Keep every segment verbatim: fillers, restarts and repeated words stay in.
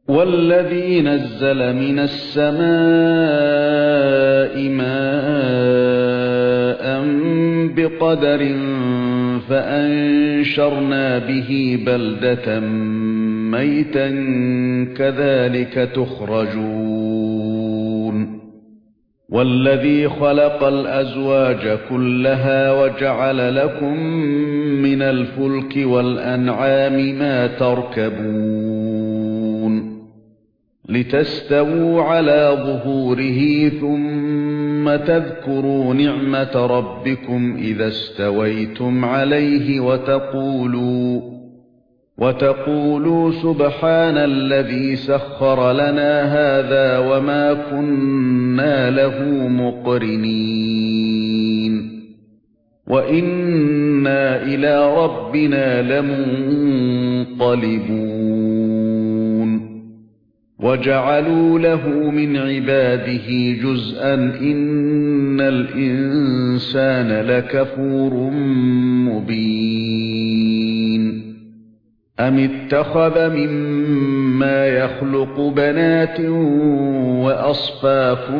وَالَّذِي نَزَّلَ مِنَ السَّمَاءِ مَاءً بِقَدَرٍ فَأَنشَرْنَا بِهِ بَلْدَةً مَيْتًا كَذَلِكَ تُخْرَجُونَ وَالَّذِي خَلَقَ الْأَزْوَاجَ كُلَّهَا وَجَعَلَ لَكُم مِّنَ الْفُلْكِ وَالْأَنْعَامِ مَا تَرْكَبُونَ لِتَسْتَوُوا عَلَى ظُهُورِهِ ثُمَّ تَذْكُرُوا نِعْمَةَ رَبِّكُمْ إِذَا اسْتَوَيْتُمْ عَلَيْهِ وَتَقُولُوا وَتَقُولُوا سُبْحَانَ الَّذِي سَخَّرَ لَنَا هَذَا وَمَا كُنَّا لَهُ مُقْرِنِينَ وَإِنَّا إِلَى رَبِّنَا لَمُنقَلِبُونَ وَجَعَلُوا لَهُ مِنْ عِبَادِهِ جُزْءًا إِنَّ الْإِنسَانَ لَكَفُورٌ مُبِينٌ أَمِ اتَّخَذَ مِمَّا يَخْلُقُ بَنَاتٍ وَأَصْفَاكُمْ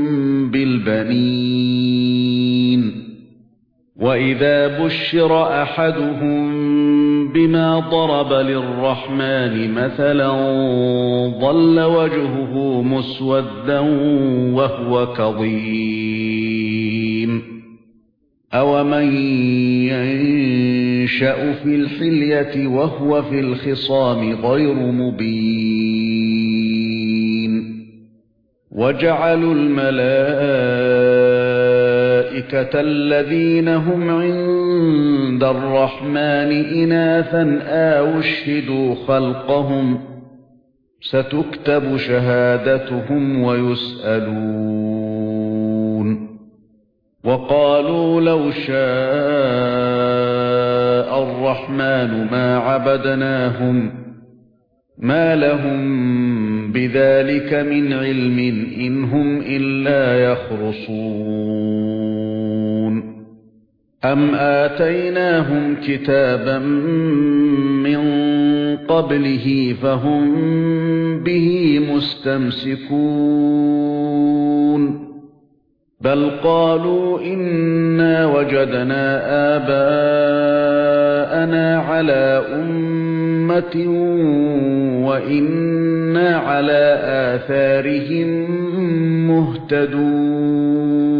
بِالْبَنِينَ وَإِذَا بُشِّرَ أَحَدُهُم بِمَا ضَرَبَ لِلرَّحْمَنِ مَثَلًا ظَلَّ وَجْهُهُ مُسْوَدًّا وَهُوَ كَظِيمٌ أَوَمَن يَنشَأُ فِي الْحِلْيَةِ وَهُوَ في الْخِصَامِ غَيْرُ مُبِينٍ وَجَعَلُوا الْمَلَائِكَةَ الَّذِينَ هُمْ عِندَ الرَّحْمَنِ إِنَاثًا أَشْهِدُوا خَلْقَهُمْ سَتُكْتَبُ شَهَادَتُهُمْ وَيُسْأَلُونَ وَقَالُوا لَوْ شَاءَ الرَّحْمَنُ مَا عَبَدْنَاهُمْ مَا لَهُم بِذَلِكَ مِنْ عِلْمٍ إِنْ هُمْ إِلَّا يَخْرُصُونَ أَمْ آتَيْنَاهُمْ كِتَابًا مِنْ قَبْلِهِ فَهُمْ بِهِ مُسْتَمْسِكُونَ بَلْ قَالُوا إِنَّا وَجَدْنَا آبَاءَنَا عَلَى أُمَّةٍ وَإِنَّا عَلَى آثَارِهِم مُهْتَدُونَ